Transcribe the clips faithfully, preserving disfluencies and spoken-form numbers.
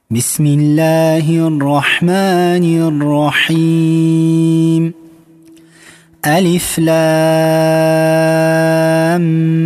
بسم الله الرحمن الرحيم. ألف لام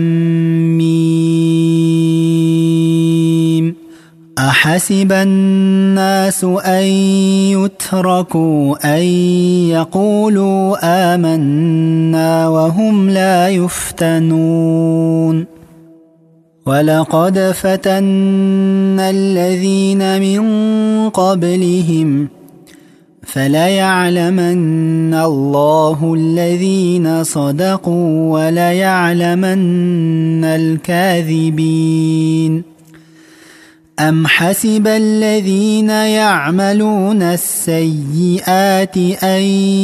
ميم. أحسب الناس أن يتركوا أن يقولوا آمنا وهم لا يفتنون. ولقد فتنا الذين من قبلهم فليعلمن الله الذين صدقوا وليعلمن الكاذبين. أم حسب الذين يعملون السيئات أن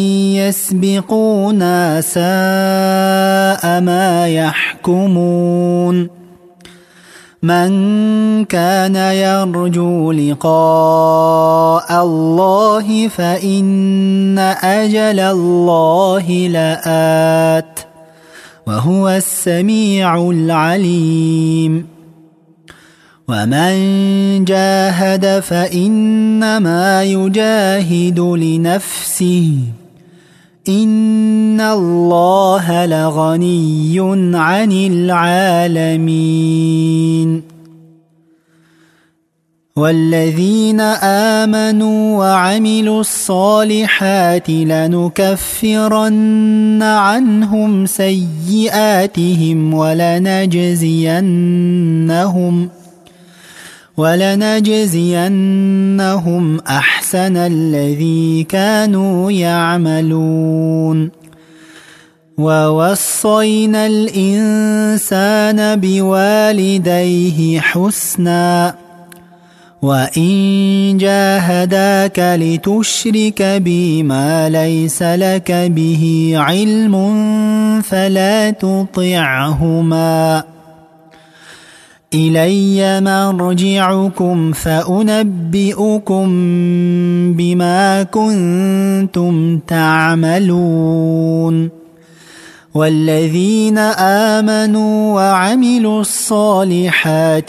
يسبقونا ساء ما يحكمون. من كان يرجو لقاء الله فإن أجل الله لآت وهو السميع العليم. ومن جاهد فإنما يجاهد لنفسه إن الله لغني عن العالمين. والذين آمنوا وعملوا الصالحات لنكفرن عنهم سيئاتهم ولنجزينهم ولنجزينهم أحسن الذي كانوا يعملون. ووصينا الإنسان بوالديه حسنا وإن جاهداك لتشرك بي ما ليس لك به علم فلا تطعهما. إلي مرجعكم فأنبئكم بما كنتم تعملون. والذين آمنوا وعملوا الصالحات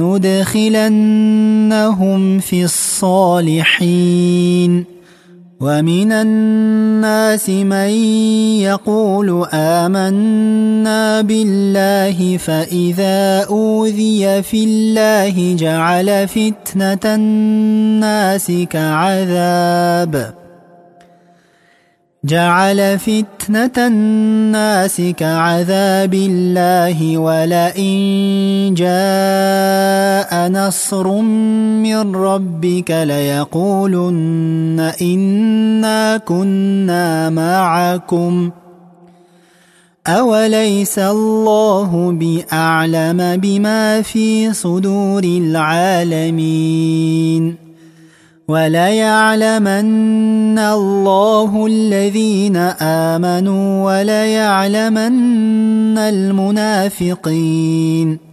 لندخلنهم في الصالحين. ومن الناس من يقول آمنا بالله فإذا أوذي في الله جعل فتنة الناس كعذاب جعل فتنة الناس كعذاب الله ولئن جاء نصر من ربك ليقولن إنا كنا معكم أوليس الله بأعلم بما في صدور العالمين. وليعلمن الله الذين آمنوا وليعلمن المنافقين.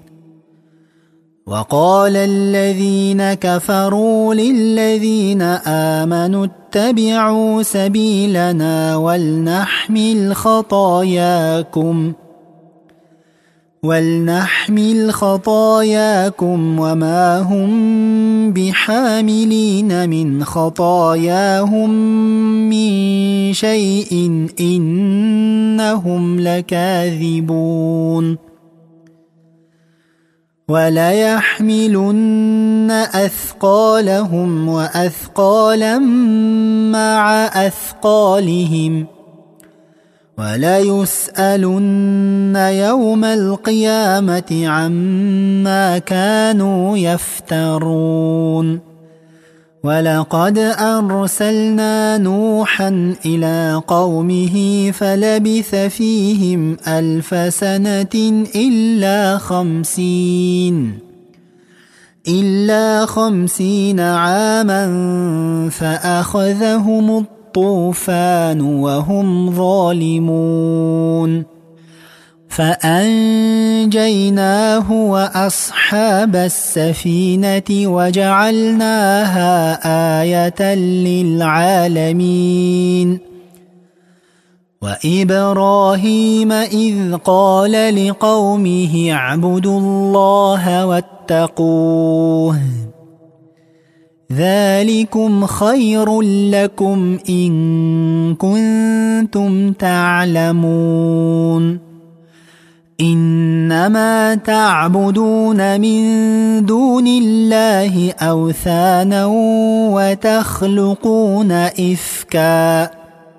وقال الذين كفروا للذين آمنوا اتبعوا سبيلنا ولنحمل خطاياكم ولنحمل خطاياكم وما هم بحاملين من خطاياهم من شيء إنهم لكاذبون. وليحملن أثقالهم وأثقالا مع أثقالهم وليسألن يوم القيامة عما كانوا يفترون. ولقد أرسلنا نوحا إلى قومه فلبث فيهم ألف سنة إلا خمسين إلا خمسين عاما فأخذهم الطوفان وهم ظالمون. فأنجيناه وأصحاب السفينة وجعلناها آية للعالمين. وإبراهيم إذ قال لقومه اعبدوا الله واتقوه ذلكم خير لكم إن كنتم تعلمون إنما تعبدون من دون الله أوثانا وتخلقون إفكا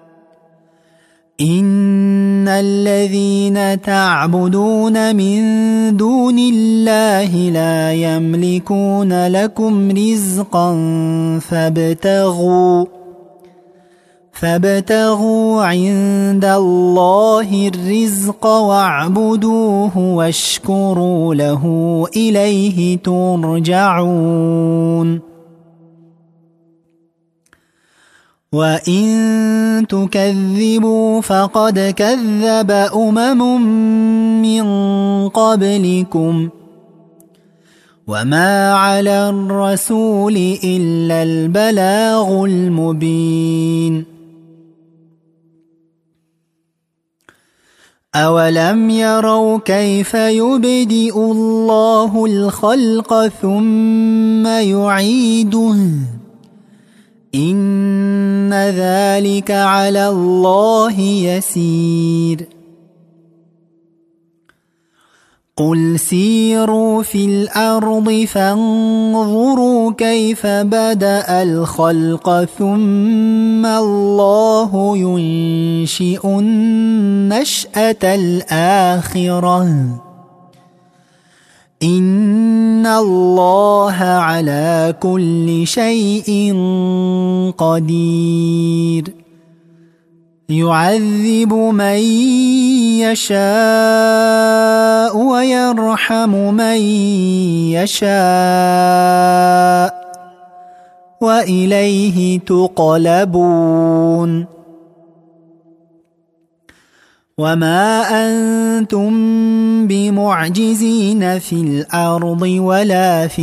إن الذين تعبدون من دون الله لا يملكون لكم رزقا فابتغوا فابتغوا عند الله الرزق واعبدوه واشكروا له إليه ترجعون وإن تكذبوا فقد كذب أمم من قبلكم وما على الرسول إلا البلاغ المبين أولم يروا كيف يبدئ الله الخلق ثم يعيده إن ذلك على الله يسير قل سيروا في الأرض فانظروا كيف بدأ الخلق ثم الله ينشئ النشأة الآخرة إن الله على كل شيء قدير يعذب من يشاء ويرحم من يشاء وإليه تقلبون وما أنتم بمعجزين في الأرض ولا في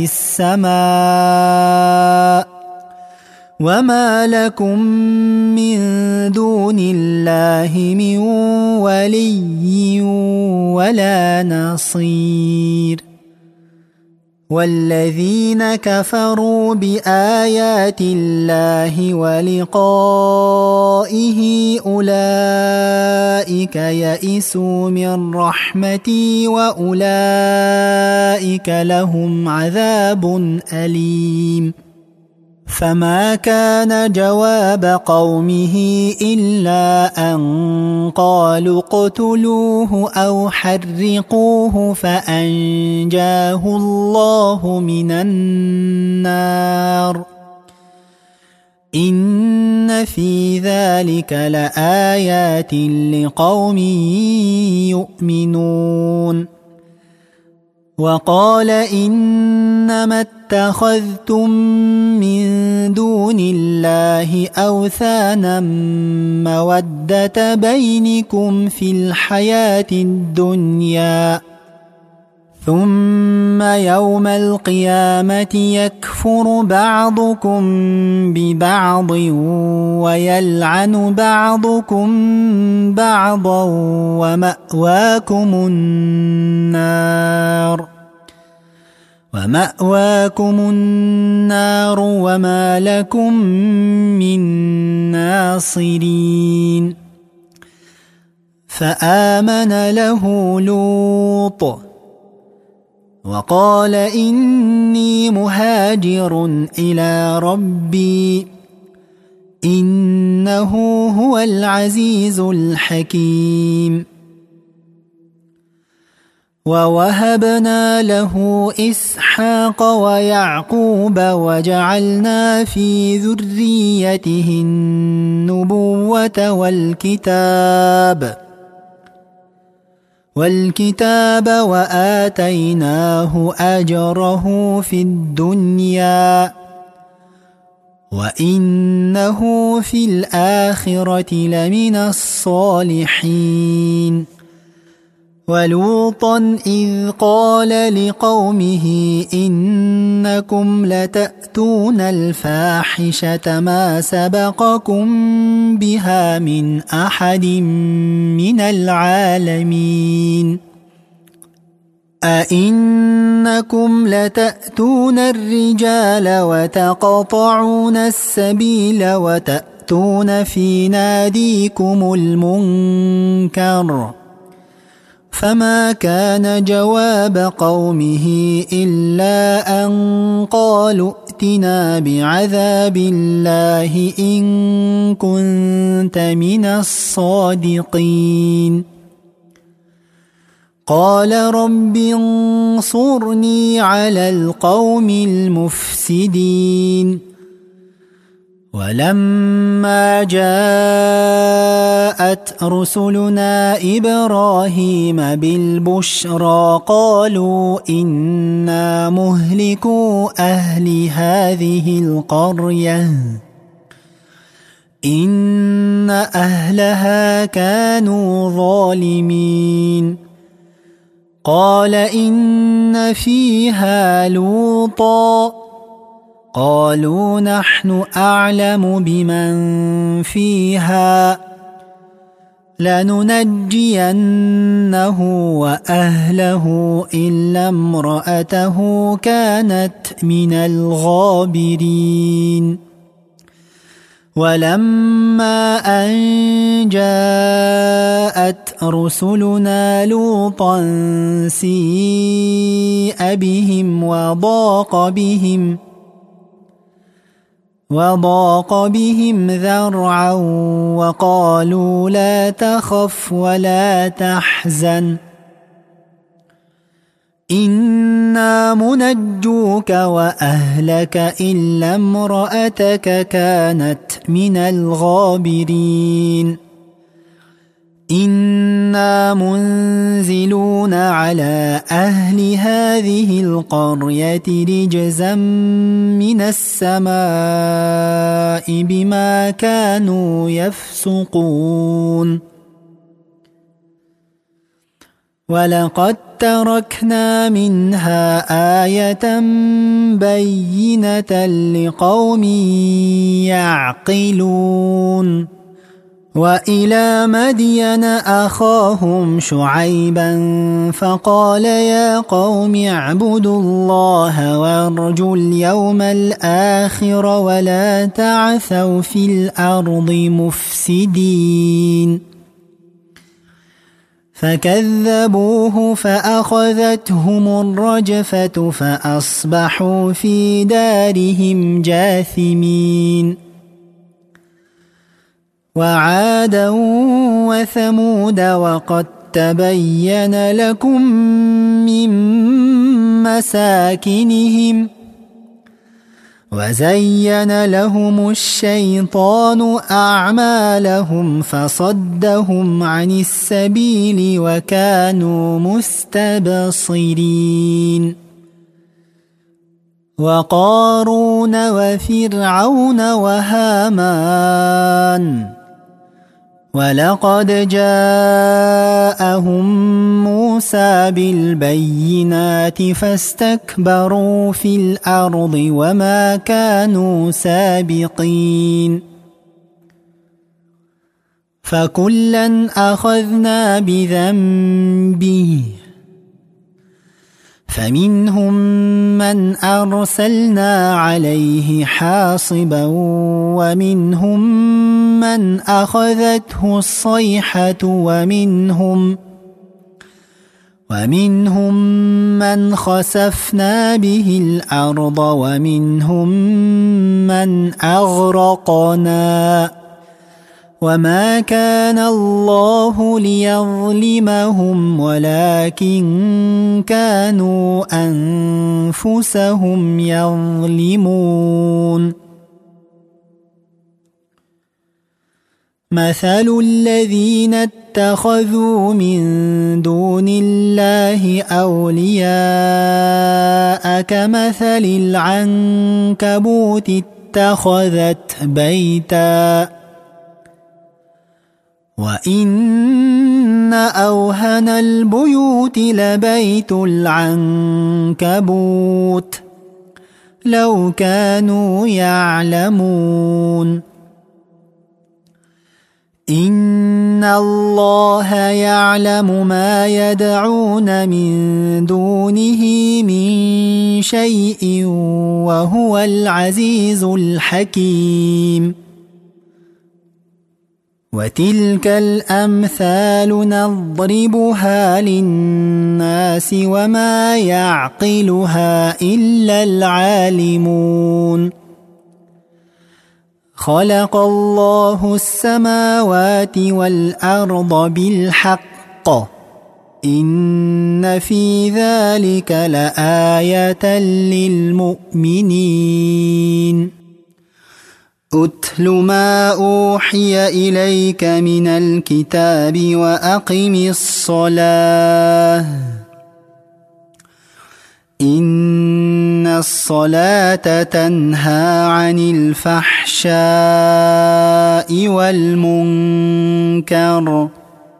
السماء وما لكم من دون الله من ولي ولا نصير والذين كفروا بآيات الله ولقائه أولئك يئسوا من رحمتي وأولئك لهم عذاب أليم فما كان جواب قومه إلا أن قالوا اقتلوه أو حرقوه فأنجاه الله من النار إن في ذلك لآيات لقوم يؤمنون وقال إنما اتخذتم من دون الله أوثانا مودة بينكم في الحياة الدنيا ثم يوم القيامة يكفر بعضكم ببعض ويلعن بعضكم بعضا ومأواكم النار ومأواكم النار وما لكم من ناصرين فآمن له لوط وقال إني مهاجر إلى ربي إنه هو العزيز الحكيم ووهبنا له إسحاق ويعقوب وجعلنا في ذريته النبوة والكتاب والكتاب وآتيناه أجره في الدنيا وإنه في الآخرة لمن الصالحين ولوطا إذ قال لقومه إنكم لتأتون الفاحشة ما سبقكم بها من أحد من العالمين أئنكم لتأتون الرجال وتقطعون السبيل وتأتون في ناديكم المنكر فما كان جواب قومه إلا أن قالوا ائتنا بعذاب الله إن كنت من الصادقين قال رب انصرني على القوم المفسدين ولما جاءت رسلنا إبراهيم بالبشرى قالوا إنا مهلكو أهل هذه القرية إن أهلها كانوا ظالمين قال إن فيها لوطا قالوا نحن أعلم بمن فيها لننجينه وأهله إلا امرأته كانت من الغابرين ولما أن جاءت رسلنا لوطا سيء بهم وضاق بهم وضاق بهم ذرعا وقالوا لا تخف ولا تحزن إنا منجوك وأهلك إلا امرأتك كانت من الغابرين إنا منزلون على أهل هذه القرية رجزا من السماء بما كانوا يفسقون ولقد تركنا منها آية بينة لقوم يعقلون وإلى مدين أخاهم شعيبا فقال يا قوم اعبدوا الله وارجوا اليوم الآخر ولا تعثوا في الأرض مفسدين فكذبوه فأخذتهم الرجفة فأصبحوا في دارهم جاثمين وعادا وثمود وقد تبين لكم من مساكنهم وزين لهم الشيطان أعمالهم فصدهم عن السبيل وكانوا مستبصرين وقارون وفرعون وهامان ولقد جاءهم موسى بالبينات فاستكبروا في الأرض وما كانوا سابقين فكلا أخذنا بذنبه فمنهم من أرسلنا عليه حاصبا ومنهم من أخذته الصيحة ومنهم ومنهم من خسفنا به الأرض ومنهم من أغرقنا وما كان الله ليظلمهم ولكن كانوا أنفسهم يظلمون مثل الذين اتخذوا من دون الله أولياء كمثل العنكبوت اتخذت بيتا وإن أوهن البيوت لبيت العنكبوت لو كانوا يعلمون إن إن الله يعلم ما يدعون من دونه من شيء وهو العزيز الحكيم وتلك الأمثال نضربها للناس وما يعقلها إلا العالمون خلق الله السماوات والأرض بالحق إن في ذلك لآية للمؤمنين أتل ما أوحي إليك من الكتاب وأقم الصلاة إن الصلاة تنهى عن الفحشاء والمنكر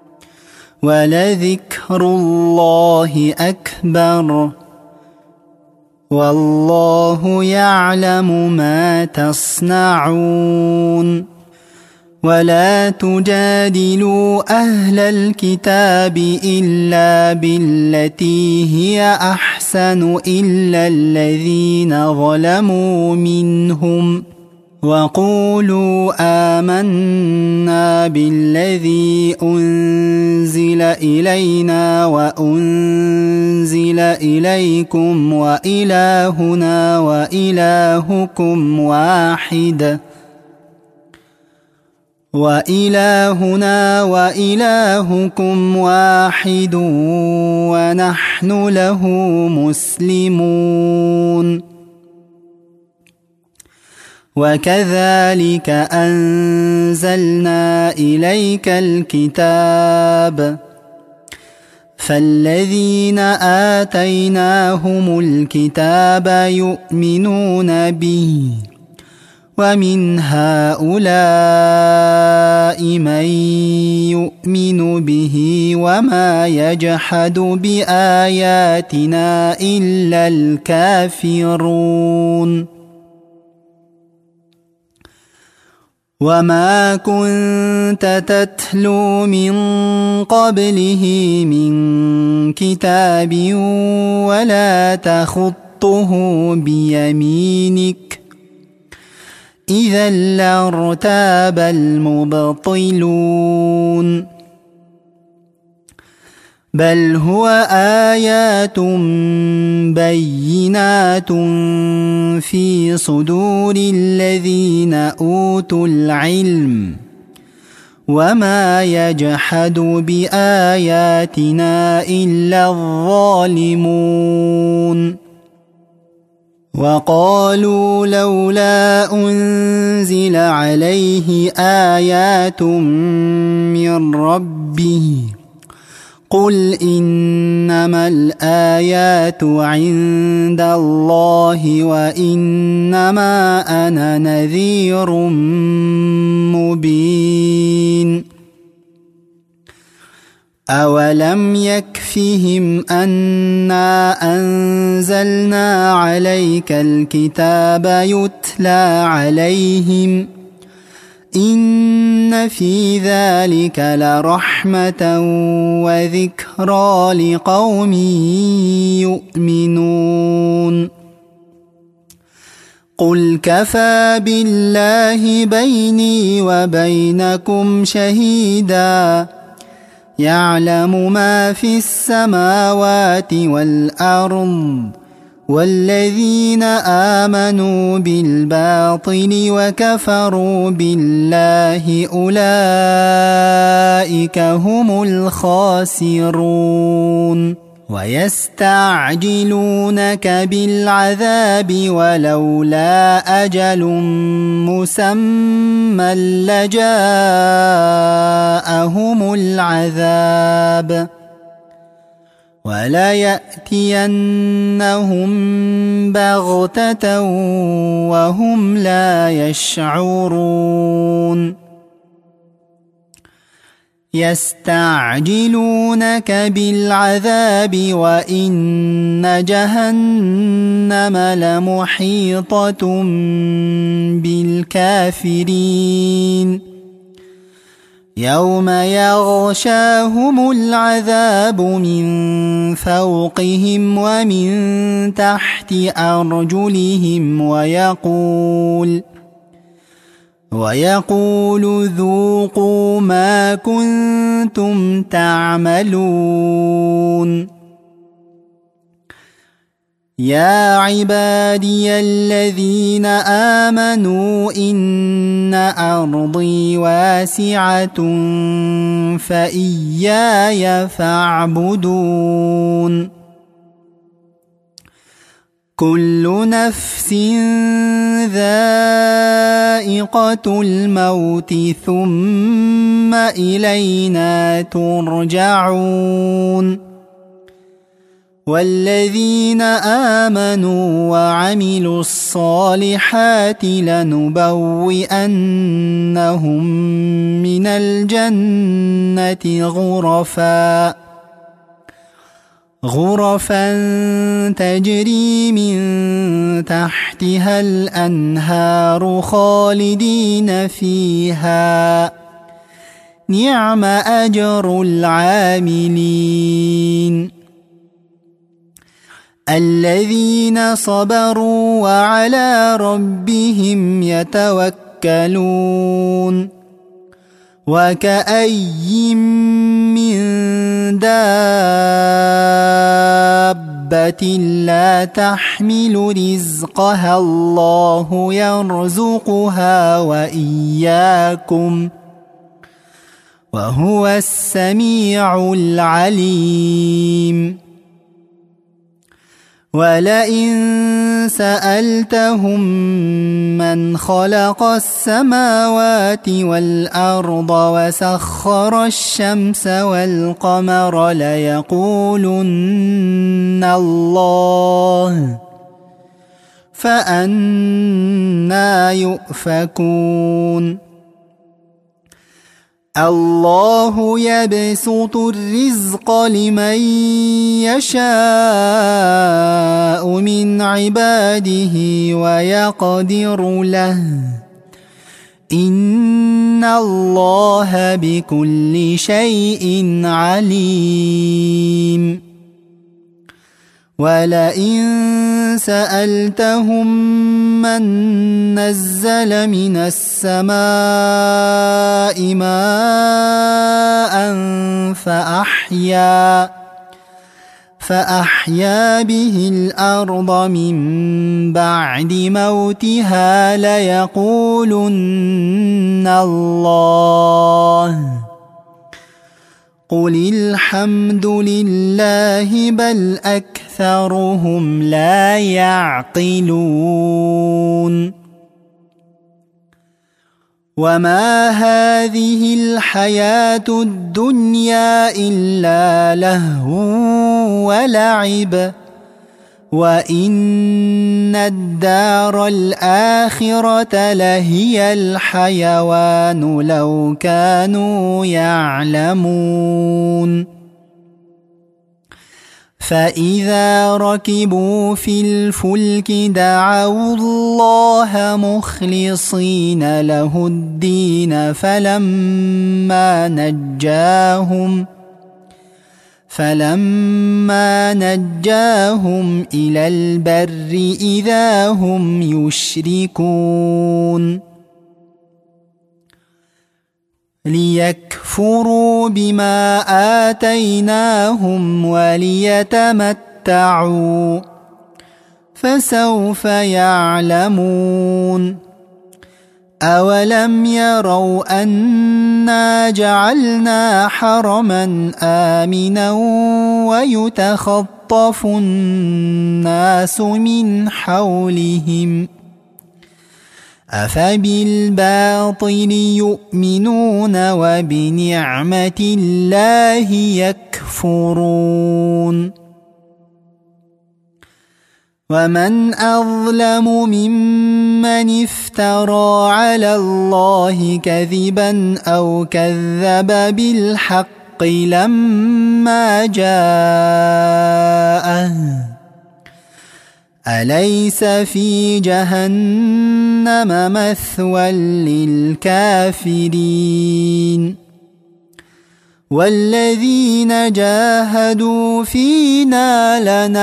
ولذكر الله أكبر والله يعلم ما تصنعون ولا تجادلوا أهل الكتاب إلا بالتي هي أحسن إلا الذين ظلموا منهم وقولوا آمنا بالذي أنزل إلينا وأنزل إليكم وإلهنا وإلهكم واحد وإلهنا وإلهكم واحد ونحن له مسلمون وكذلك أنزلنا إليك الكتاب فالذين آتيناهم الكتاب يؤمنون به ومن هؤلاء من يؤمن به وما يجحد بآياتنا إلا الكافرون وما كنت تتلو من قبله من كتاب ولا تخطه بيمينك إذا لارتاب المبطلون بل هو آيات بينات في صدور الذين أوتوا العلم وما يجحد بآياتنا إلا الظالمون وقالوا لولا أنزل عليه آيات من ربه قل إنما الآيات عند الله وإنما أنا نذير مبين أولم يكفهم أنا أنزلنا عليك الكتاب يتلى عليهم إن في ذلك لرحمة وذكرى لقوم يؤمنون قل كفى بالله بيني وبينكم شهيدا يعلم ما في السماوات والأرض والذين آمنوا بالباطل وكفروا بالله أولئك هم الخاسرون ويستعجلونك بالعذاب ولولا أجل مسمى لجاءهم العذاب وليأتينهم بغتة وهم لا يشعرون يستعجلونك بالعذاب وإن جهنم لمحيطة بالكافرين يوم يغشاهم العذاب من فوقهم ومن تحت أرجلهم ويقول ويقول ذوقوا ما كنتم تعملون يا عبادي الذين آمنوا إن أرضي واسعة فإياي فاعبدون كل نفس ذائقة الموت ثم إلينا ترجعون والذين آمنوا وعملوا الصالحات لنبوئنهم من الجنة غرفا غرفا تجري من تحتها الأنهار خالدين فيها نعم أجر العاملين الذين صبروا وعلى ربهم يتوكلون وكأي من دابة لا تحمل رزقها الله يرزقها وإياكم وهو السميع العليم ولئن سألتهم من خلق السماوات والأرض وسخر الشمس والقمر ليقولن الله فأنى يؤفكون الله يبسط الرزق لمن يشاء من عباده ويقدر له إن الله بكل شيء عليم ولئن سألتهم من نزل من السماء ماء فأحيا فأحيا به الأرض من بعد موتها ليقولن الله قل الحمد لله بل أكثرهم لا يعقلون وما هذه الحياة الدنيا إلا لهو ولعب وإن الدار الآخرة لهي الحيوان لو كانوا يعلمون فإذا ركبوا في الفلك دعوا الله مخلصين له الدين فلما نجاهم فلما نجاهم إلى البر إذا هم يشركون ليكفروا بما آتيناهم وليتمتعوا فسوف يعلمون أولم يروا أنا جعلنا حرما آمنا ويتخطف الناس من حولهم أفبالباطل يؤمنون وبنعمة الله يكفرون ومن أظلم ممن افترى على الله كذبا أو كذب بالحق لما جاءه أليس في جهنم مثوى للكافرين والذين جاهدوا فينا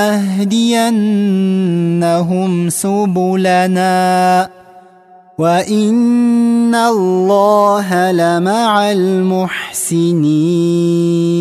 لنهدينهم سبلنا وإن الله لمع المحسنين.